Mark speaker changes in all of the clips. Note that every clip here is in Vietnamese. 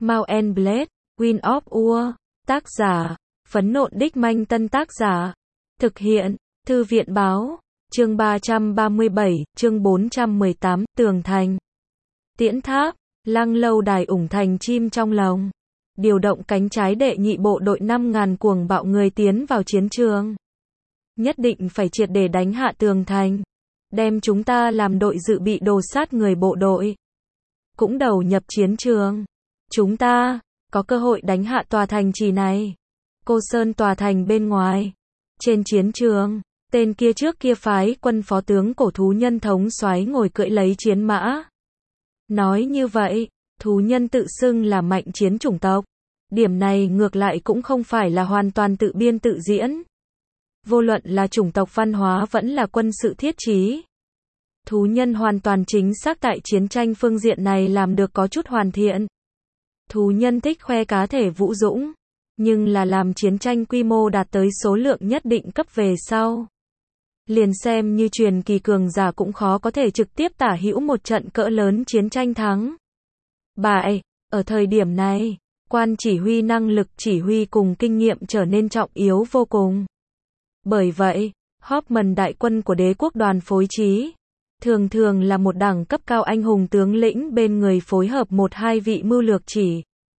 Speaker 1: Mount and Blade, Wind of War, tác giả, Phấn Nộn Đích Manh Tân tác giả, thực hiện, Thư viện Báo, chương 337, chương 418, Tường Thành, Tiễn Tháp, Lăng Lâu Đài ủng thành chim trong lồng, điều động cánh trái đệ nhị bộ đội 5.000 cuồng bạo người tiến vào chiến trường. Nhất định phải triệt để đánh hạ tường thành, đem chúng ta làm đội dự bị đồ sát người bộ đội. Cũng đầu nhập chiến trường. Chúng ta có cơ hội đánh hạ tòa thành trì này. Cô Sơn tòa thành bên ngoài. Trên chiến trường, tên kia trước kia phái quân phó tướng cổ thú nhân thống soái ngồi cưỡi lấy chiến mã. Nói như vậy, thú nhân tự xưng là mạnh chiến chủng tộc. Điểm này ngược lại cũng không phải là hoàn toàn tự biên tự diễn. Vô luận là chủng tộc văn hóa vẫn là quân sự thiết chí. Thú nhân hoàn toàn chính xác tại chiến tranh phương diện này làm được có chút hoàn thiện. Thú nhân thích khoe cá thể vũ dũng, nhưng là làm chiến tranh quy mô đạt tới số lượng nhất định cấp về sau. Liền xem như truyền kỳ cường giả cũng khó có thể trực tiếp tả hữu một trận cỡ lớn chiến tranh thắng bại. Ở thời điểm này, quan chỉ huy năng lực chỉ huy cùng kinh nghiệm trở nên trọng yếu vô cùng. Bởi vậy, Hoffman đại quân của đế quốc đoàn phối trí, thường thường là một đẳng cấp cao anh hùng tướng lĩnh bên người phối hợp một hai vị mưu lược chỉ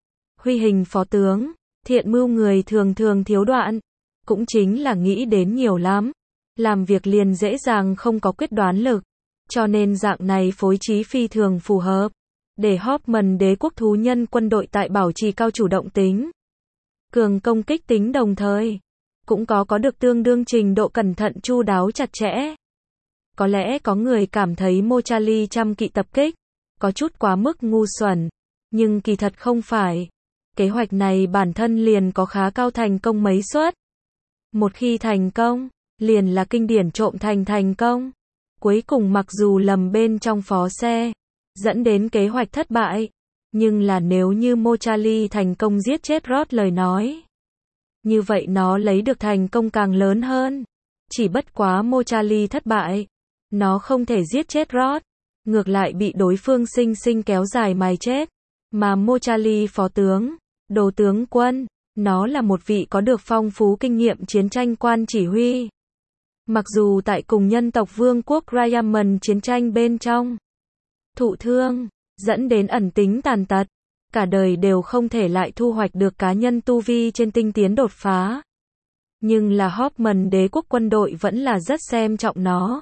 Speaker 1: huy hình phó tướng, thiện mưu người thường thường thiếu đoạn, cũng chính là nghĩ đến nhiều lắm, làm việc liền dễ dàng không có quyết đoán lực, cho nên dạng này phối trí phi thường phù hợp, để Hoffman đế quốc thú nhân quân đội tại bảo trì cao chủ động tính, cường công kích tính đồng thời, cũng có được tương đương trình độ cẩn thận chu đáo chặt chẽ. Có lẽ có người cảm thấy Mochali trăm kỵ tập kích có chút quá mức ngu xuẩn, nhưng kỳ thật không phải. Kế hoạch này bản thân liền có khá cao thành công mấy suất. Một khi thành công, liền là kinh điển trộm thành công. Cuối cùng mặc dù lầm bên trong phó xe, dẫn đến kế hoạch thất bại, nhưng là nếu như Mochali thành công giết chết Rod lời nói, như vậy nó lấy được thành công càng lớn hơn. Chỉ bất quá Mochali thất bại, nó không thể giết chết Rod, ngược lại bị đối phương sinh sinh kéo dài mài chết. Mà Mochali phó tướng, đồ tướng quân, nó là một vị có được phong phú kinh nghiệm chiến tranh quan chỉ huy. Mặc dù tại cùng nhân tộc vương quốc Ryaman chiến tranh bên trong, thụ thương, dẫn đến ẩn tính tàn tật, cả đời đều không thể lại thu hoạch được cá nhân tu vi trên tinh tiến đột phá. Nhưng là Hoffman đế quốc quân đội vẫn là rất xem trọng nó.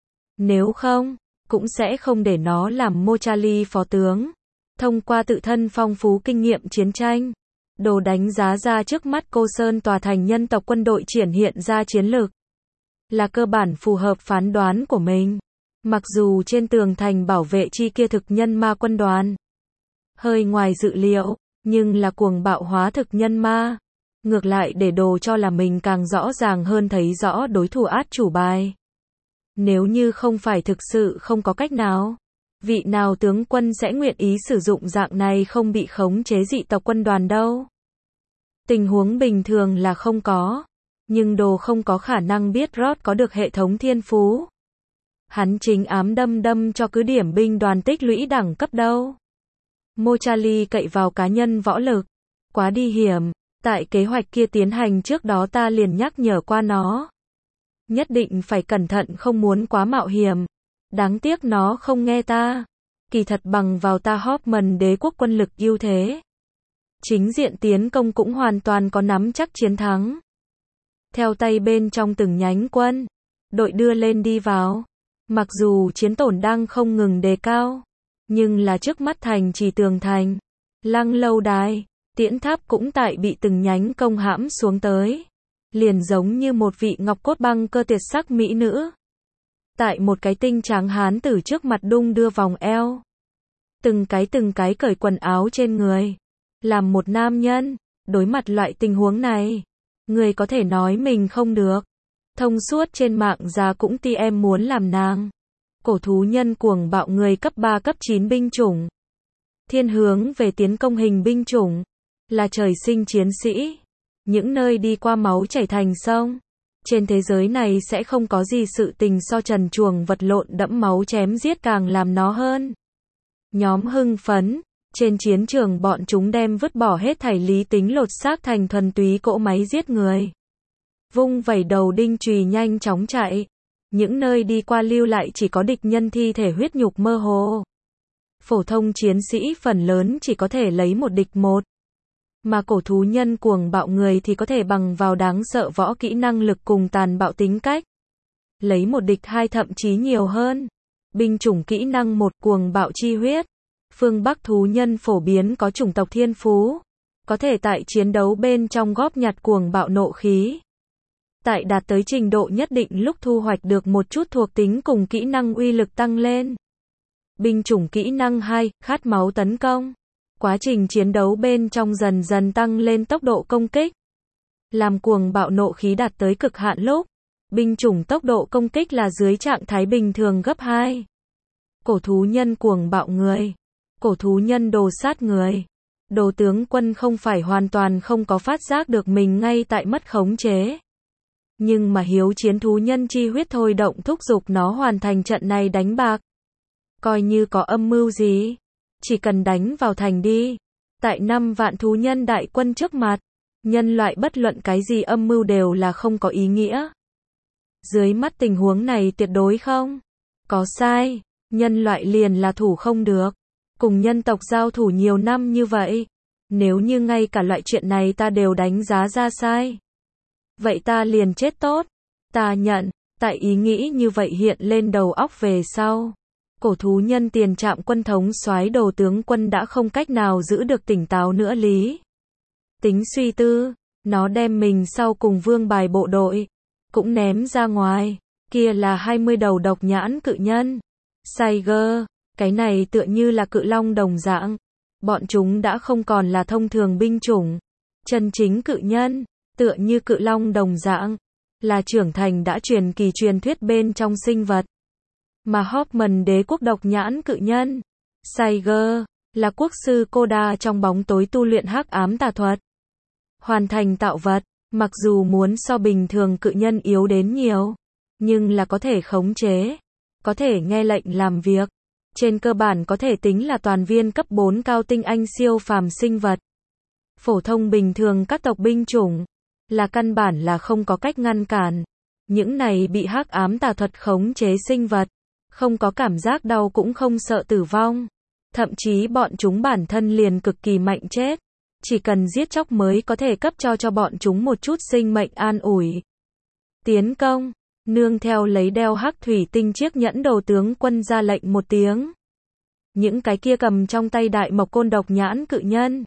Speaker 1: Nếu không, cũng sẽ không để nó làm Mochali phó tướng. Thông qua tự thân phong phú kinh nghiệm chiến tranh, đồ đánh giá ra trước mắt cô Sơn tòa thành nhân tộc quân đội triển hiện ra chiến lược, là cơ bản phù hợp phán đoán của mình. Mặc dù trên tường thành bảo vệ chi kia thực nhân ma quân đoàn hơi ngoài dự liệu, nhưng là cuồng bạo hóa thực nhân ma. Ngược lại để đồ cho là mình càng rõ ràng hơn thấy rõ đối thủ át chủ bài. Nếu như không phải thực sự không có cách nào, vị nào tướng quân sẽ nguyện ý sử dụng dạng này không bị khống chế dị tộc quân đoàn đâu. Tình huống bình thường là không có, nhưng đồ không có khả năng biết Rod có được hệ thống thiên phú. Hắn chính ám đâm cho cứ điểm binh đoàn tích lũy đẳng cấp đâu. Mochali cậy vào cá nhân võ lực, quá đi hiểm, tại kế hoạch kia tiến hành trước đó ta liền nhắc nhở qua nó. Nhất định phải cẩn thận không muốn quá mạo hiểm. Đáng tiếc nó không nghe ta. Kỳ thật bằng vào ta Hoffman đế quốc quân lực ưu thế, chính diện tiến công cũng hoàn toàn có nắm chắc chiến thắng. Theo tay bên trong từng nhánh quân đội đưa lên đi vào, mặc dù chiến tổn đang không ngừng đề cao, nhưng là trước mắt thành trì tường thành, Lăng Lâu Đài, Tiễn Tháp cũng tại bị từng nhánh công hãm xuống tới, liền giống như một vị ngọc cốt băng cơ tuyệt sắc mỹ nữ. Tại một cái tinh tráng hán tử trước mặt đung đưa vòng eo, từng cái cởi quần áo trên người, làm một nam nhân, đối mặt loại tình huống này, người có thể nói mình không được. Thông suốt trên mạng ra cũng ti em muốn làm nàng. Cổ thú nhân cuồng bạo người cấp 3 cấp 9 binh chủng. Thiên hướng về tiến công hình binh chủng, là trời sinh chiến sĩ. Những nơi đi qua máu chảy thành sông. Trên thế giới này sẽ không có gì sự tình so trần truồng vật lộn đẫm máu chém giết càng làm nó hơn. Nhóm hưng phấn, Trên chiến trường bọn chúng đem vứt bỏ hết thảy lý tính lột xác thành thuần túy cỗ máy giết người. Vung vẩy đầu đinh chùy nhanh chóng chạy. Những nơi đi qua lưu lại chỉ có địch nhân thi thể huyết nhục mơ hồ. Phổ thông chiến sĩ phần lớn chỉ có thể lấy một địch một. Mà cổ thú nhân cuồng bạo người thì có thể bằng vào đáng sợ võ kỹ năng lực cùng tàn bạo tính cách. Lấy một địch hai thậm chí nhiều hơn. Binh chủng kỹ năng một cuồng bạo chi huyết. Phương Bắc thú nhân phổ biến có chủng tộc thiên phú. Có thể tại chiến đấu bên trong góp nhặt cuồng bạo nộ khí. Tại đạt tới trình độ nhất định lúc thu hoạch được một chút thuộc tính cùng kỹ năng uy lực tăng lên. Binh chủng kỹ năng 2, khát máu tấn công. Quá trình chiến đấu bên trong dần dần tăng lên tốc độ công kích. Làm cuồng bạo nộ khí đạt tới cực hạn lúc. Binh chủng tốc độ công kích là dưới trạng thái bình thường gấp 2. Cổ thú nhân cuồng bạo người. Cổ thú nhân đồ sát người. Đồ tướng quân không phải hoàn toàn không có phát giác được mình ngay tại mất khống chế. Nhưng mà hiếu chiến thú nhân chi huyết thôi động thúc giục nó hoàn thành trận này đánh bạc. Coi như có âm mưu gì. Chỉ cần đánh vào thành đi. Tại 5 vạn thú nhân đại quân trước mặt. Nhân loại bất luận cái gì âm mưu đều là không có ý nghĩa. Dưới mắt tình huống này tuyệt đối không có sai. Nhân loại liền là thủ không được. Cùng nhân tộc giao thủ nhiều năm như vậy. Nếu như ngay cả loại chuyện này ta đều đánh giá ra sai. Vậy ta liền chết tốt. Ta nhận. Tại ý nghĩ như vậy hiện lên đầu óc về sau. Cổ thú nhân tiền trạm quân thống soái Đồ tướng quân đã không cách nào giữ được tỉnh táo nữa lý. Tính suy tư. Nó đem mình sau cùng vương bài bộ đội. Cũng ném ra ngoài. Kia là 20 đầu độc nhãn cự nhân. Tiger. Cái này tựa như là cự long đồng dạng. Bọn chúng đã không còn là thông thường binh chủng. Chân chính cự nhân. Tựa như cự long đồng dạng. Là trưởng thành đã truyền kỳ truyền thuyết bên trong sinh vật. Mà Hoffman đế quốc độc nhãn cự nhân. Tiger. Là quốc sư Koda trong bóng tối tu luyện hắc ám tà thuật. Hoàn thành tạo vật. Mặc dù muốn so bình thường cự nhân yếu đến nhiều. Nhưng là có thể khống chế. Có thể nghe lệnh làm việc. Trên cơ bản có thể tính là toàn viên cấp 4 cao tinh anh siêu phàm sinh vật. Phổ thông bình thường các tộc binh chủng. Là căn bản là không có cách ngăn cản. Những này bị hắc ám tà thuật khống chế sinh vật. Không có cảm giác đau cũng không sợ tử vong. Thậm chí bọn chúng bản thân liền cực kỳ mạnh chết. Chỉ cần giết chóc mới có thể cấp cho bọn chúng một chút sinh mệnh an ủi. Tiến công. Nương theo lấy đeo hắc thủy tinh chiếc nhẫn Đồ tướng quân ra lệnh một tiếng. Những cái kia cầm trong tay đại mộc côn độc nhãn cự nhân.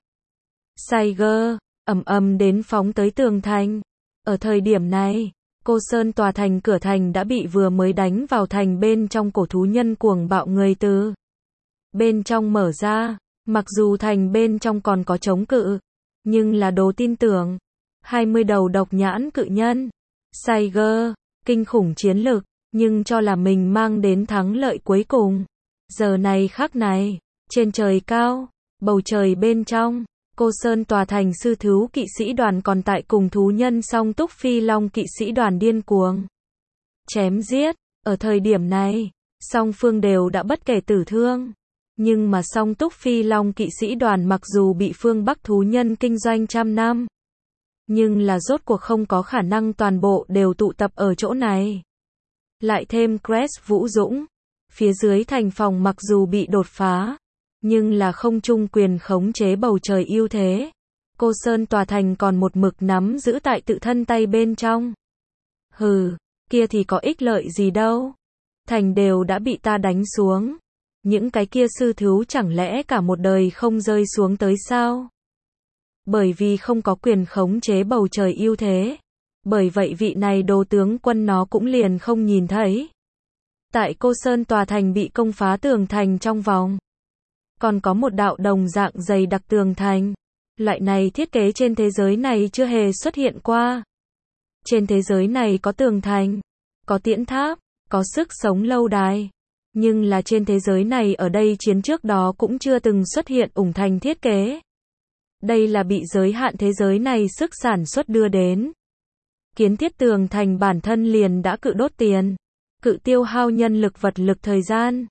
Speaker 1: Tiger. Ầm ầm đến phóng tới tường thành. Ở thời điểm này, Cô Sơn tòa thành cửa thành đã bị vừa mới đánh vào thành bên trong cổ thú nhân cuồng bạo người từ bên trong mở ra. Mặc dù thành bên trong còn có chống cự, nhưng là Đồ tin tưởng. 20 đầu độc nhãn cự nhân. Tiger. Kinh khủng chiến lực, nhưng cho là mình mang đến thắng lợi cuối cùng. Giờ này khắc này, trên trời cao, bầu trời bên trong, Cô Sơn tòa thành sư thú kỵ sĩ đoàn còn tại cùng thú nhân song túc phi long kỵ sĩ đoàn điên cuồng. Chém giết, ở thời điểm này, song phương đều đã bất kể tử thương. Nhưng mà song túc phi long kỵ sĩ đoàn mặc dù bị phương Bắc thú nhân kinh doanh trăm năm. Nhưng là rốt cuộc không có khả năng toàn bộ đều tụ tập ở chỗ này. Lại thêm Crest Vũ Dũng. Phía dưới thành phòng mặc dù bị đột phá. Nhưng là không chung quyền khống chế bầu trời ưu thế. Cô Sơn tòa thành còn một mực nắm giữ tại tự thân tay bên trong. Hừ, kia thì có ích lợi gì đâu. Thành đều đã bị ta đánh xuống. Những cái kia sư thú chẳng lẽ cả một đời không rơi xuống tới sao? Bởi vì không có quyền khống chế bầu trời ưu thế. Bởi vậy vị này Đồ tướng quân nó cũng liền không nhìn thấy. Tại Cô Sơn tòa thành bị công phá tường thành trong vòng. Còn có một đạo đồng dạng dày đặc tường thành. Loại này thiết kế trên thế giới này chưa hề xuất hiện qua. Trên thế giới này có tường thành, có tiễn tháp, có sức sống lâu đài. Nhưng là trên thế giới này ở đây chiến trước đó cũng chưa từng xuất hiện ủng thành thiết kế. Đây là bị giới hạn thế giới này sức sản xuất đưa đến. Kiến thiết tường thành bản thân liền đã cự đốt tiền, cự tiêu hao nhân lực vật lực thời gian.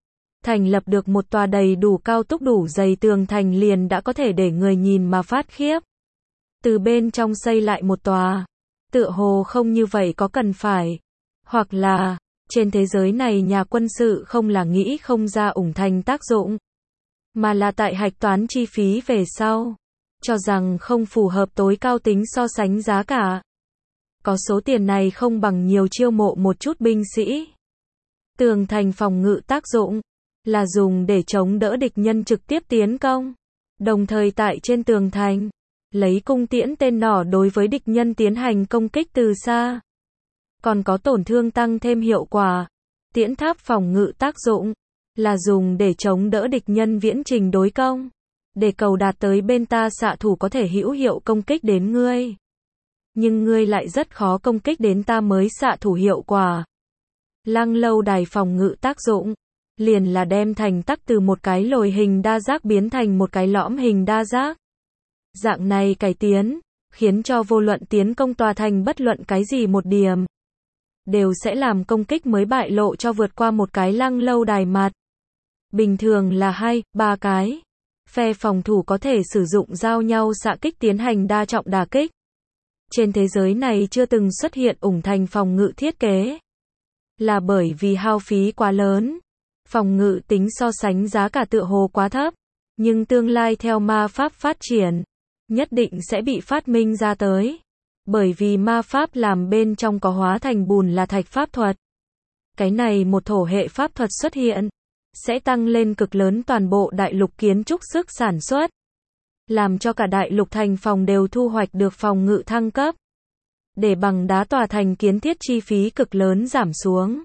Speaker 1: thành lập được một tòa đầy đủ cao túc đủ dày tường thành liền đã có thể để người nhìn mà phát khiếp. Từ bên trong xây lại một tòa, tựa hồ không như vậy có cần phải. Hoặc là, trên thế giới này nhà quân sự không là nghĩ không ra ủng thành tác dụng, mà là tại hạch toán chi phí về sau, cho rằng không phù hợp tối cao tính so sánh giá cả. Có số tiền này không bằng nhiều chiêu mộ một chút binh sĩ. Tường thành phòng ngự tác dụng là dùng để chống đỡ địch nhân trực tiếp tiến công, đồng thời tại trên tường thành lấy cung tiễn tên nỏ đối với địch nhân tiến hành công kích từ xa. Còn có tổn thương tăng thêm hiệu quả. Tiễn tháp phòng ngự tác dụng là dùng để chống đỡ địch nhân viễn trình đối công, để cầu đạt tới bên ta xạ thủ có thể hữu hiệu công kích đến ngươi, nhưng ngươi lại rất khó công kích đến ta mới xạ thủ hiệu quả. Lăng lâu đài phòng ngự tác dụng liền là đem thành tắc từ một cái lồi hình đa giác biến thành một cái lõm hình đa giác. Dạng này cải tiến khiến cho vô luận tiến công tòa thành bất luận cái gì một điểm đều sẽ làm công kích mới bại lộ cho vượt qua một cái lăng lâu đài mặt. Bình thường là 2-3 cái. Phe phòng thủ có thể sử dụng giao nhau xạ kích tiến hành đa trọng đả kích. Trên thế giới này chưa từng xuất hiện ủng thành phòng ngự thiết kế. Là bởi vì hao phí quá lớn. Phòng ngự tính so sánh giá cả tựa hồ quá thấp. Nhưng tương lai theo ma pháp phát triển, nhất định sẽ bị phát minh ra tới. Bởi vì ma pháp làm bên trong có hóa thành bùn là thạch pháp thuật. Cái này một thổ hệ pháp thuật xuất hiện, sẽ tăng lên cực lớn toàn bộ đại lục kiến trúc sức sản xuất. Làm cho cả đại lục thành phòng đều thu hoạch được phòng ngự thăng cấp. Để bằng đá tòa thành kiến thiết chi phí cực lớn giảm xuống.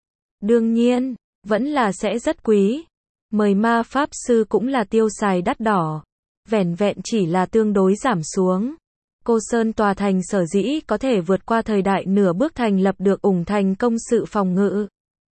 Speaker 1: Đương nhiên, vẫn là sẽ rất quý. Mời ma pháp sư cũng là tiêu xài đắt đỏ. Vẻn vẹn chỉ là tương đối giảm xuống. Cô Sơn tòa thành sở dĩ có thể vượt qua thời đại nửa bước thành lập được ủng thành công sự phòng ngự.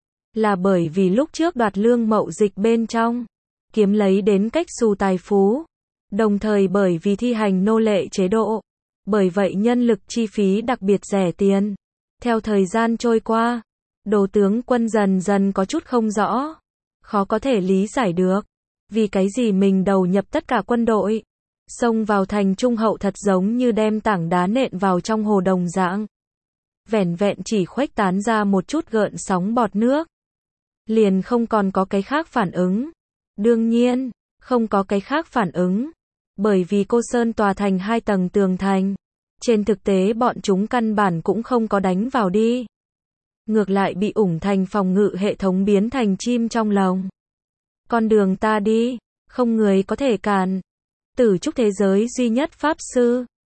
Speaker 1: Là bởi vì lúc trước đoạt lương mậu dịch bên trong, kiếm lấy đến cách xù tài phú. Đồng thời bởi vì thi hành nô lệ chế độ. Bởi vậy nhân lực chi phí đặc biệt rẻ tiền. Theo thời gian trôi qua, đồ tướng quân dần dần có chút không rõ. Khó có thể lý giải được. Vì cái gì mình đầu nhập tất cả quân đội. Xông vào thành trung hậu thật giống như đem tảng đá nện vào trong hồ đồng dạng. Vẻn vẹn chỉ khuếch tán ra một chút gợn sóng bọt nước. Liền không còn có cái khác phản ứng. Đương nhiên, không có cái khác phản ứng. Bởi vì Cô Sơn tòa thành 2 tầng tường thành. Trên thực tế bọn chúng căn bản cũng không có đánh vào đi. Ngược lại bị ủng thành phòng ngự hệ thống biến thành chim trong lồng. Con đường ta đi, không người có thể cản. Tử trúc thế giới duy nhất pháp sư.